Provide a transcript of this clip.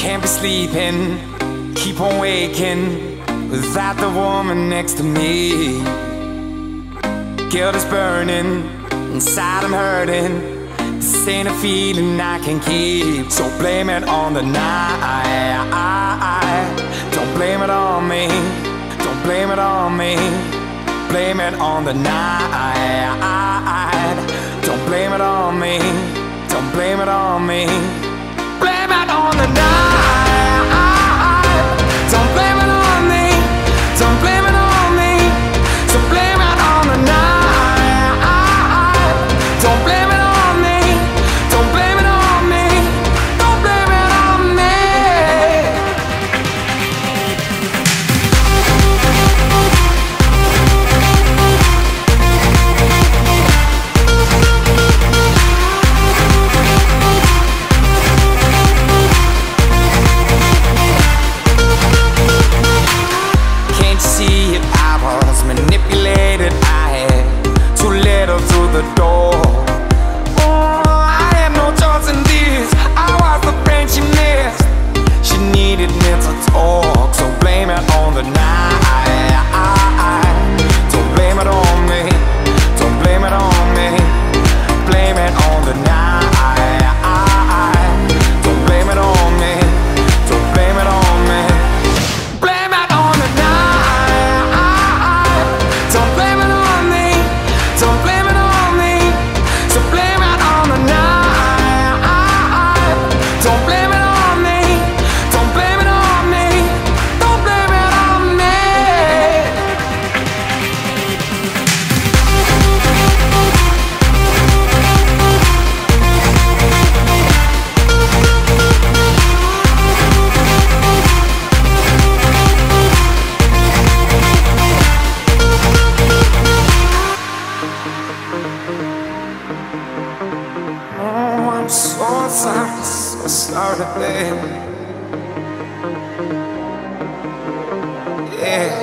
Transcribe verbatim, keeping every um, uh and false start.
Can't be sleeping, keep on waking without the woman next to me. Guilt is burning, inside I'm hurting. This ain't a feeling I can keep. So blame it on the night. Don't blame it on me. Don't blame it on me. Blame it on the night. Don't blame it on me. Don't blame it on me. Blame it on the night. Don't blame it on me. Don't blame it on me. So blame it on the night. Don't blame it on me. Don't blame it on me. Don't blame it on me. Can't you see it? I was manipulated. I had too little through the door. Oh, I had no choice in this. I was the friend she missed. She needed me to talk. So blame it on the night. Don't blame it on me. Don't blame it on me. Blame it on the night. Don't blame it on me. Don't blame it on me. Blame it on the night. Don't blame it on me. Don't blame it on me. So blame it on the night. Don't blame it on me. Don't blame it on me. Don't blame it on me. Oh, I'm so sorry, so sorry, babe. Yeah.